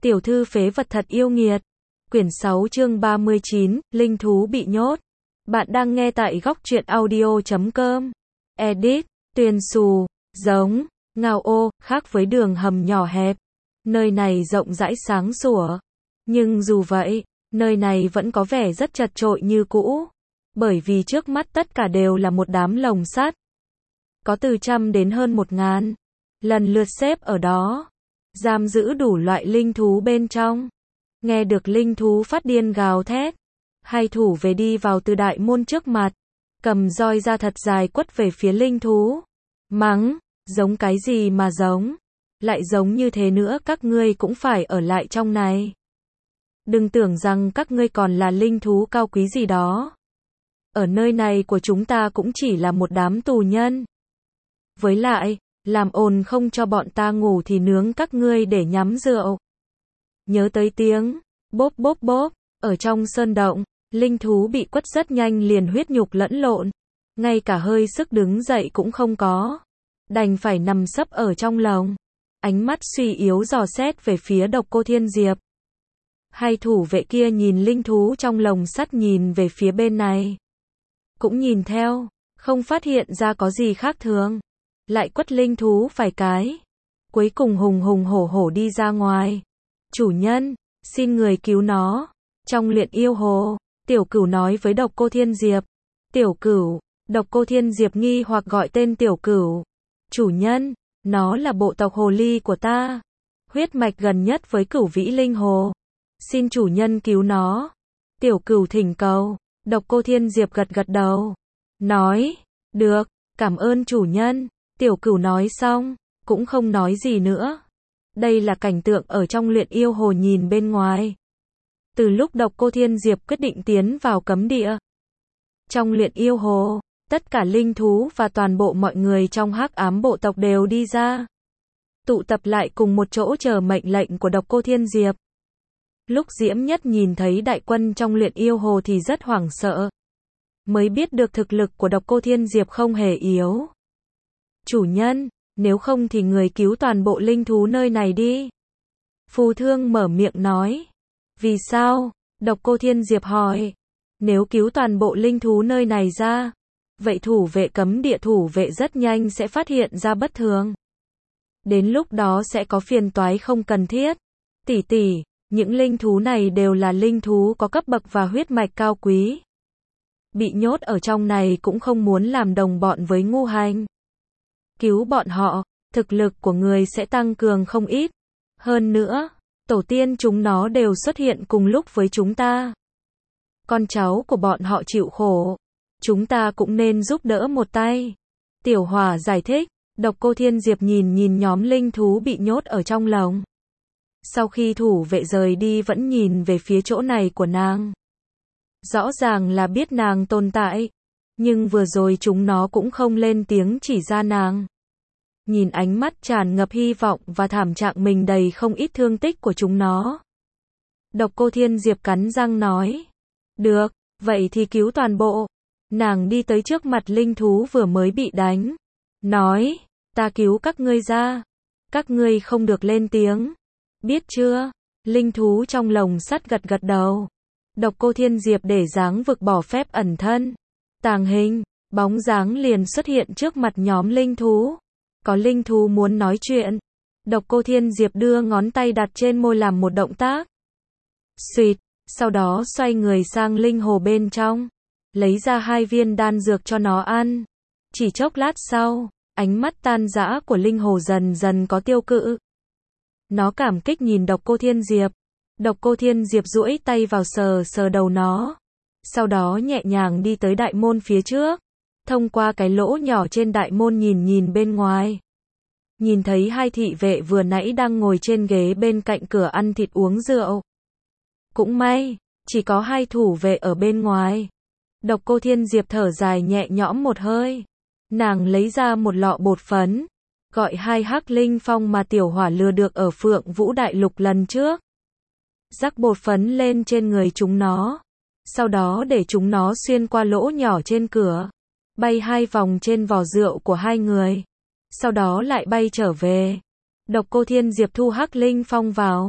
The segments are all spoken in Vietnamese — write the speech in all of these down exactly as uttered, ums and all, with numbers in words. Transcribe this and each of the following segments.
Tiểu thư phế vật thật yêu nghiệt. Quyển sáu chương ba mươi chín, linh thú bị nhốt. Bạn đang nghe tại góc truyện audio chấm com. Edit, Tuyền Xù, giống, ngao ô, khác với đường hầm nhỏ hẹp. Nơi này rộng rãi sáng sủa. Nhưng dù vậy, nơi này vẫn có vẻ rất chật chội như cũ. Bởi vì trước mắt tất cả đều là một đám lồng sắt. Có từ trăm đến hơn một ngàn. Lần lượt xếp ở đó. Giam giữ đủ loại linh thú bên trong. Nghe được linh thú phát điên gào thét. Hai thủ về đi vào từ đại môn trước mặt. Cầm roi ra thật dài quất về phía linh thú. Mắng, giống cái gì mà giống. Lại giống như thế nữa các ngươi cũng phải ở lại trong này. Đừng tưởng rằng các ngươi còn là linh thú cao quý gì đó. Ở nơi này của chúng ta cũng chỉ là một đám tù nhân. Với lại, làm ồn không cho bọn ta ngủ thì nướng các ngươi để nhắm rượu. Nhớ tới tiếng, bốp bốp bốp, ở trong sơn động, linh thú bị quất rất nhanh liền huyết nhục lẫn lộn. Ngay cả hơi sức đứng dậy cũng không có. Đành phải nằm sấp ở trong lồng. Ánh mắt suy yếu dò xét về phía Độc Cô Thiên Diệp. Hai thủ vệ kia nhìn linh thú trong lồng sắt nhìn về phía bên này. Cũng nhìn theo, không phát hiện ra có gì khác thường. Lại quất linh thú vài cái. Cuối cùng hùng hùng hổ hổ đi ra ngoài. Chủ nhân, xin người cứu nó. Trong luyện yêu hồ, Tiểu Cửu nói với Độc Cô Thiên Diệp. Tiểu Cửu, Độc Cô Thiên Diệp nghi hoặc gọi tên Tiểu Cửu. Chủ nhân, nó là bộ tộc hồ ly của ta. Huyết mạch gần nhất với Cửu Vĩ Linh Hồ. Xin chủ nhân cứu nó. Tiểu Cửu thỉnh cầu. Độc Cô Thiên Diệp gật gật đầu. Nói, được, cảm ơn chủ nhân. Tiểu Cửu nói xong, cũng không nói gì nữa. Đây là cảnh tượng ở trong luyện yêu hồ nhìn bên ngoài. Từ lúc Độc Cô Thiên Diệp quyết định tiến vào cấm địa. Trong luyện yêu hồ, tất cả linh thú và toàn bộ mọi người trong hắc ám bộ tộc đều đi ra. Tụ tập lại cùng một chỗ chờ mệnh lệnh của Độc Cô Thiên Diệp. Lúc Diễm Nhất nhìn thấy đại quân trong luyện yêu hồ thì rất hoảng sợ. Mới biết được thực lực của Độc Cô Thiên Diệp không hề yếu. Chủ nhân, nếu không thì người cứu toàn bộ linh thú nơi này đi. Phù Thương mở miệng nói. Vì sao? Độc Cô Thiên Diệp hỏi. Nếu cứu toàn bộ linh thú nơi này ra, vậy thủ vệ cấm địa thủ vệ rất nhanh sẽ phát hiện ra bất thường. Đến lúc đó sẽ có phiền toái không cần thiết. Tỷ tỷ, những linh thú này đều là linh thú có cấp bậc và huyết mạch cao quý. Bị nhốt ở trong này cũng không muốn làm đồng bọn với ngu hành. Cứu bọn họ, thực lực của người sẽ tăng cường không ít. Hơn nữa, tổ tiên chúng nó đều xuất hiện cùng lúc với chúng ta. Con cháu của bọn họ chịu khổ. Chúng ta cũng nên giúp đỡ một tay. Tiểu Hỏa giải thích. Độc Cô Thiên Diệp nhìn nhìn nhóm linh thú bị nhốt ở trong lồng. Sau khi thủ vệ rời đi vẫn nhìn về phía chỗ này của nàng. Rõ ràng là biết nàng tồn tại. Nhưng vừa rồi chúng nó cũng không lên tiếng chỉ ra nàng. Nhìn ánh mắt tràn ngập hy vọng và thảm trạng mình đầy không ít thương tích của chúng nó. Độc Cô Thiên Diệp cắn răng nói. Được, vậy thì cứu toàn bộ. Nàng đi tới trước mặt linh thú vừa mới bị đánh. Nói, ta cứu các ngươi ra. Các ngươi không được lên tiếng. Biết chưa? Linh thú trong lồng sắt gật gật đầu. Độc Cô Thiên Diệp để dáng vực bỏ phép ẩn thân. Tàng hình, bóng dáng liền xuất hiện trước mặt nhóm linh thú. Có linh thú muốn nói chuyện. Độc Cô Thiên Diệp đưa ngón tay đặt trên môi làm một động tác. Xuyệt, sau đó xoay người sang linh hồ bên trong. Lấy ra hai viên đan dược cho nó ăn. Chỉ chốc lát sau, ánh mắt tan rã của linh hồ dần dần có tiêu cự. Nó cảm kích nhìn Độc Cô Thiên Diệp. Độc Cô Thiên Diệp duỗi tay vào sờ sờ đầu nó. Sau đó nhẹ nhàng đi tới đại môn phía trước. Thông qua cái lỗ nhỏ trên đại môn nhìn nhìn bên ngoài. Nhìn thấy hai thị vệ vừa nãy đang ngồi trên ghế bên cạnh cửa ăn thịt uống rượu. Cũng may, chỉ có hai thủ vệ ở bên ngoài. Độc Cô Thiên Diệp thở dài nhẹ nhõm một hơi. Nàng lấy ra một lọ bột phấn. Gọi hai hắc linh phong mà Tiểu Hỏa lừa được ở Phượng Vũ Đại Lục lần trước. Rắc bột phấn lên trên người chúng nó. Sau đó để chúng nó xuyên qua lỗ nhỏ trên cửa. Bay hai vòng trên vò rượu của hai người. Sau đó lại bay trở về. Độc Cô Thiên Diệp thu hắc linh phong vào.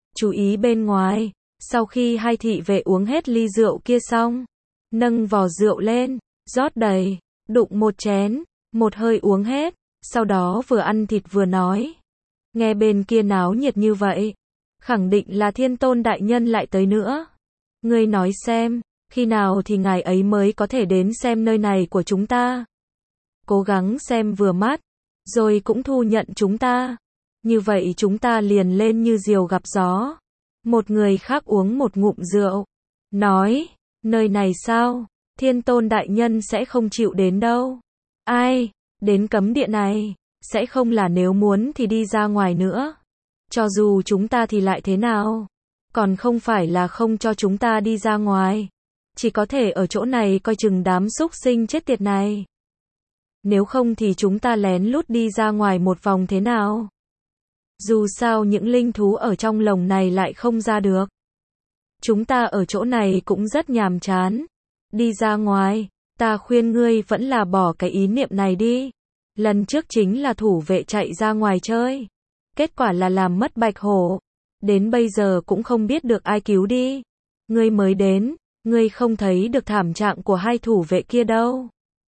chú ý bên ngoài. Sau khi hai thị vệ uống hết ly rượu kia xong, nâng vò rượu lên, rót đầy, đụng một chén, một hơi uống hết, sau đó vừa ăn thịt vừa nói. Nghe bên kia náo nhiệt như vậy, khẳng định là Thiên Tôn đại nhân lại tới nữa. Ngươi nói xem, khi nào thì ngài ấy mới có thể đến xem nơi này của chúng ta? Cố gắng xem vừa mắt, rồi cũng thu nhận chúng ta. Như vậy chúng ta liền lên như diều gặp gió. Một người khác uống một ngụm rượu, nói, nơi này sao, Thiên Tôn đại nhân sẽ không chịu đến đâu. Ai, đến cấm địa này, sẽ không là nếu muốn thì đi ra ngoài nữa. Cho dù chúng ta thì lại thế nào? Còn không phải là không cho chúng ta đi ra ngoài. Chỉ có thể ở chỗ này coi chừng đám súc sinh chết tiệt này. Nếu không thì chúng ta lén lút đi ra ngoài một vòng thế nào? Dù sao những linh thú ở trong lồng này lại không ra được. Chúng ta ở chỗ này cũng rất nhàm chán. Đi ra ngoài, ta khuyên ngươi vẫn là bỏ cái ý niệm này đi. Lần trước chính là thủ vệ chạy ra ngoài chơi. Kết quả là làm mất bạch hổ. Đến bây giờ cũng không biết được ai cứu đi. Ngươi mới đến, ngươi không thấy được thảm trạng của hai thủ vệ kia đâu.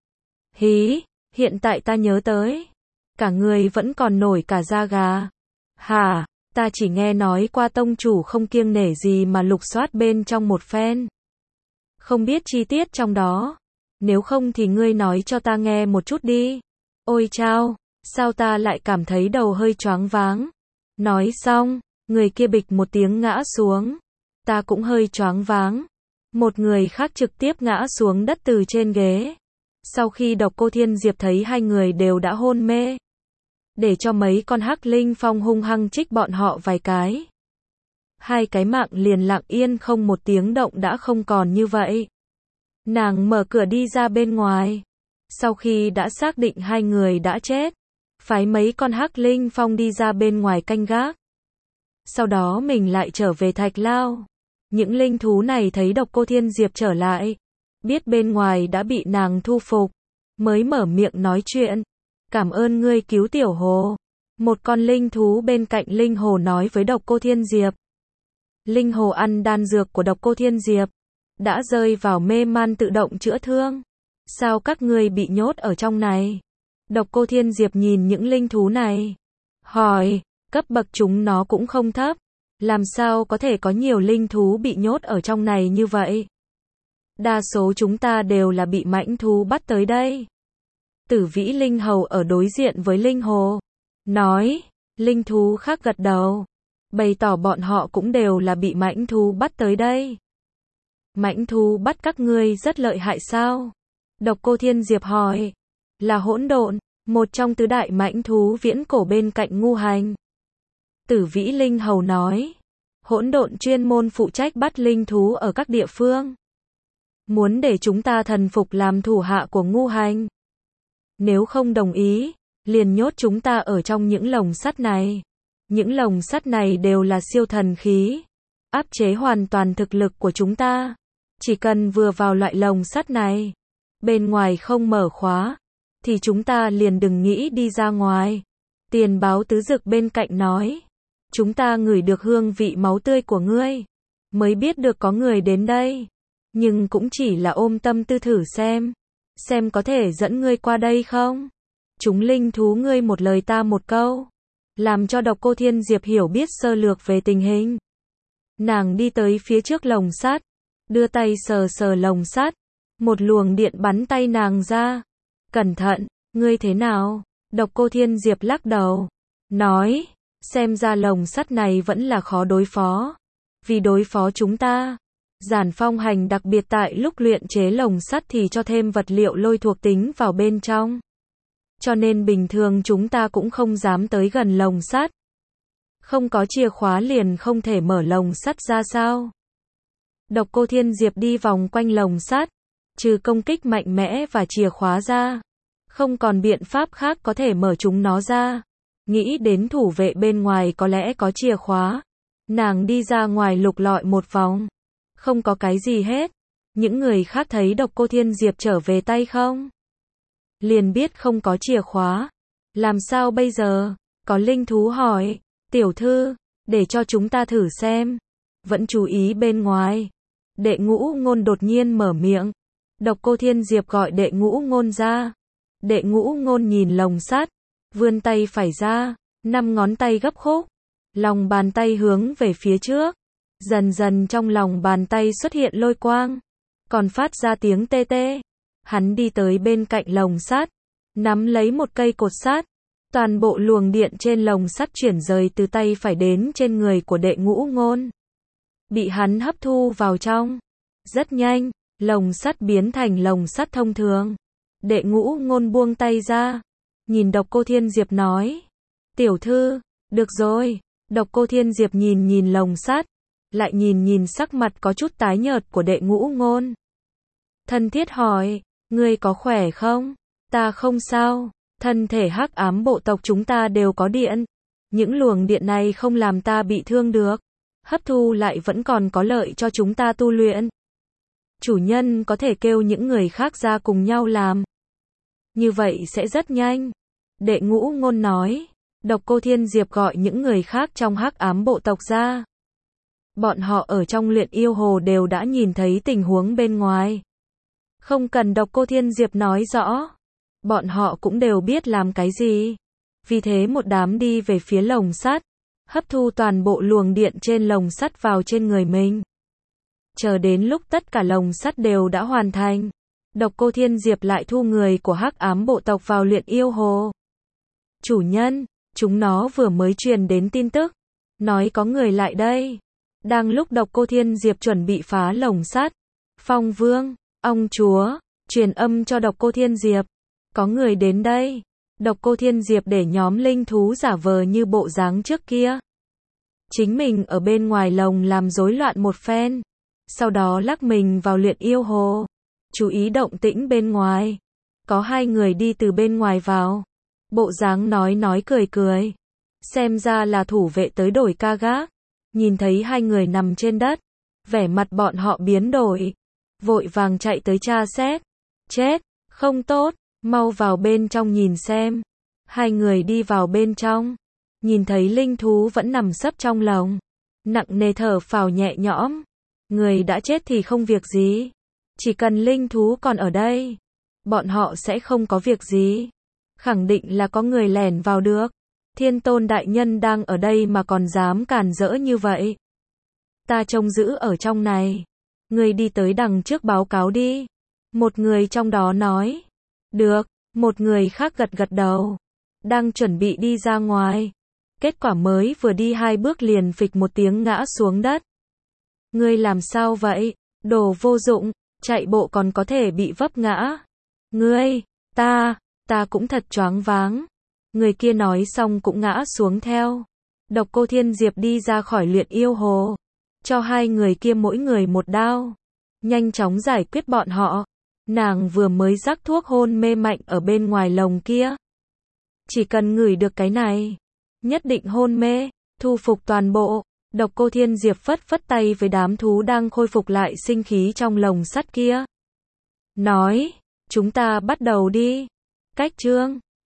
Hí, hiện tại ta nhớ tới. Cả người vẫn còn nổi cả da gà. Hả, ta chỉ nghe nói qua tông chủ không kiêng nể gì mà lục soát bên trong một phen. Không biết chi tiết trong đó. Nếu không thì ngươi nói cho ta nghe một chút đi. Ôi chao, sao ta lại cảm thấy đầu hơi choáng váng. Nói xong, người kia bịch một tiếng ngã xuống. Ta cũng hơi choáng váng. Một người khác trực tiếp ngã xuống đất từ trên ghế. Sau khi Độc Cô Thiên Diệp thấy hai người đều đã hôn mê, để cho mấy con hắc linh phong hung hăng trích bọn họ vài cái. Hai cái mạng liền lặng yên không một tiếng động đã không còn như vậy. Nàng mở cửa đi ra bên ngoài. Sau khi đã xác định hai người đã chết, phái mấy con hắc linh phong đi ra bên ngoài canh gác. Sau đó mình lại trở về Thạch Lao. Những linh thú này thấy Độc Cô Thiên Diệp trở lại, biết bên ngoài đã bị nàng thu phục, mới mở miệng nói chuyện. Cảm ơn ngươi cứu tiểu hồ. Một con linh thú bên cạnh linh hồ nói với Độc Cô Thiên Diệp. Linh hồ ăn đan dược của Độc Cô Thiên Diệp, đã rơi vào mê man tự động chữa thương. Sao các ngươi bị nhốt ở trong này? Độc Cô Thiên Diệp nhìn những linh thú này, hỏi, cấp bậc chúng nó cũng không thấp. Làm sao có thể có nhiều linh thú bị nhốt ở trong này như vậy? Đa số chúng ta đều là bị mãnh thú bắt tới đây. Tử Vĩ Linh Hầu ở đối diện với Linh Hồ, nói, linh thú khác gật đầu, bày tỏ bọn họ cũng đều là bị mãnh thú bắt tới đây. Mãnh thú bắt các ngươi rất lợi hại sao? Độc Cô Thiên Diệp hỏi, là hỗn độn, một trong tứ đại mãnh thú viễn cổ bên cạnh Ngu Hành. Tử Vĩ Linh Hầu nói, hỗn độn chuyên môn phụ trách bắt linh thú ở các địa phương. Muốn để chúng ta thần phục làm thủ hạ của Ngu Hành. Nếu không đồng ý, liền nhốt chúng ta ở trong những lồng sắt này. Những lồng sắt này đều là siêu thần khí, áp chế hoàn toàn thực lực của chúng ta. Chỉ cần vừa vào loại lồng sắt này, bên ngoài không mở khóa, thì chúng ta liền đừng nghĩ đi ra ngoài. Tiền Báo Tứ Dực bên cạnh nói, chúng ta ngửi được hương vị máu tươi của ngươi, mới biết được có người đến đây. Nhưng cũng chỉ là ôm tâm tư thử xem, xem có thể dẫn ngươi qua đây không. Chúng linh thú ngươi một lời ta một câu, làm cho Độc Cô Thiên Diệp hiểu biết sơ lược về tình hình. Nàng đi tới phía trước lồng sắt, đưa tay sờ sờ lồng sắt, một luồng điện bắn tay nàng ra. Cẩn thận, ngươi thế nào? Độc Cô Thiên Diệp lắc đầu, nói, xem ra lồng sắt này vẫn là khó đối phó. Vì đối phó chúng ta, Giản Phong Hành đặc biệt tại lúc luyện chế lồng sắt thì cho thêm vật liệu lôi thuộc tính vào bên trong. Cho nên bình thường chúng ta cũng không dám tới gần lồng sắt. Không có chìa khóa liền không thể mở lồng sắt ra sao? Độc Cô Thiên Diệp đi vòng quanh lồng sắt, trừ công kích mạnh mẽ và chìa khóa ra, không còn biện pháp khác có thể mở chúng nó ra. Nghĩ đến thủ vệ bên ngoài có lẽ có chìa khóa, nàng đi ra ngoài lục lọi một vòng, không có cái gì hết. Những người khác thấy Độc Cô Thiên Diệp trở về tay không, liền biết không có chìa khóa. Làm sao bây giờ? Có linh thú hỏi, tiểu thư, để cho chúng ta thử xem. Vẫn chú ý bên ngoài. Đệ Ngũ Ngôn đột nhiên mở miệng. Độc Cô Thiên Diệp gọi Đệ Ngũ Ngôn ra. Đệ Ngũ Ngôn nhìn lồng sắt, vươn tay phải ra, năm ngón tay gấp khúc, lòng bàn tay hướng về phía trước. Dần dần trong lòng bàn tay xuất hiện lôi quang, còn phát ra tiếng tê tê. Hắn đi tới bên cạnh lồng sắt, nắm lấy một cây cột sắt. Toàn bộ luồng điện trên lồng sắt chuyển rời từ tay phải đến trên người của Đệ Ngũ Ngôn, bị hắn hấp thu vào trong. Rất nhanh, lồng sắt biến thành lồng sắt thông thường. Đệ Ngũ Ngôn buông tay ra, nhìn Độc Cô Thiên Diệp nói: "Tiểu thư, được rồi." Độc Cô Thiên Diệp nhìn nhìn lồng sắt, lại nhìn nhìn sắc mặt có chút tái nhợt của Đệ Ngũ Ngôn. Thân thiết hỏi: "Ngươi có khỏe không?" "Ta không sao, thân thể hắc ám bộ tộc chúng ta đều có điện. Những luồng điện này không làm ta bị thương được. Hấp thu lại vẫn còn có lợi cho chúng ta tu luyện. Chủ nhân có thể kêu những người khác ra cùng nhau làm. Như vậy sẽ rất nhanh." Đệ Ngũ Ngôn nói. Độc Cô Thiên Diệp gọi những người khác trong hắc ám bộ tộc ra. Bọn họ ở trong luyện yêu hồ đều đã nhìn thấy tình huống bên ngoài. Không cần Độc Cô Thiên Diệp nói rõ, bọn họ cũng đều biết làm cái gì. Vì thế một đám đi về phía lồng sắt, hấp thu toàn bộ luồng điện trên lồng sắt vào trên người mình. Chờ đến lúc tất cả lồng sắt đều đã hoàn thành, Độc Cô Thiên Diệp lại thu người của hắc ám bộ tộc vào luyện yêu hồ. "Chủ nhân, chúng nó vừa mới truyền đến tin tức, nói có người lại đây." Đang lúc Độc Cô Thiên Diệp chuẩn bị phá lồng sắt, Phong Vương, Ong Chúa, truyền âm cho Độc Cô Thiên Diệp. "Có người đến đây." Độc Cô Thiên Diệp để nhóm linh thú giả vờ như bộ dáng trước kia. Chính mình ở bên ngoài lồng làm rối loạn một phen. Sau đó lắc mình vào luyện yêu hồ. Chú ý động tĩnh bên ngoài. Có hai người đi từ bên ngoài vào. Bộ dáng nói nói cười cười. Xem ra là thủ vệ tới đổi ca gác. Nhìn thấy hai người nằm trên đất, vẻ mặt bọn họ biến đổi. Vội vàng chạy tới tra xét. Chết, không tốt, mau vào bên trong nhìn xem. Hai người đi vào bên trong. Nhìn thấy linh thú vẫn nằm sấp trong lồng. Nặng nề thở phào nhẹ nhõm. Người đã chết thì không việc gì. Chỉ cần linh thú còn ở đây, bọn họ sẽ không có việc gì. Khẳng định là có người lẻn vào được. Thiên Tôn đại nhân đang ở đây mà còn dám cản rỡ như vậy. Ta trông giữ ở trong này. Người đi tới đằng trước báo cáo đi. Một người trong đó nói. Được, một người khác gật gật đầu. Đang chuẩn bị đi ra ngoài. Kết quả mới vừa đi hai bước liền phịch một tiếng ngã xuống đất. Ngươi làm sao vậy? Đồ vô dụng, chạy bộ còn có thể bị vấp ngã. Ngươi, ta, ta cũng thật choáng váng. Người kia nói xong cũng ngã xuống theo. Độc Cô Thiên Diệp đi ra khỏi luyện yêu hồ, cho hai người kia mỗi người một đao, nhanh chóng giải quyết bọn họ. Nàng vừa mới rắc thuốc hôn mê mạnh ở bên ngoài lồng kia. Chỉ cần ngửi được cái này, nhất định hôn mê, thu phục toàn bộ. Độc Cô Thiên Diệp phất phất tay với đám thú đang khôi phục lại sinh khí trong lồng sắt kia. Nói, chúng ta bắt đầu đi. Cách chương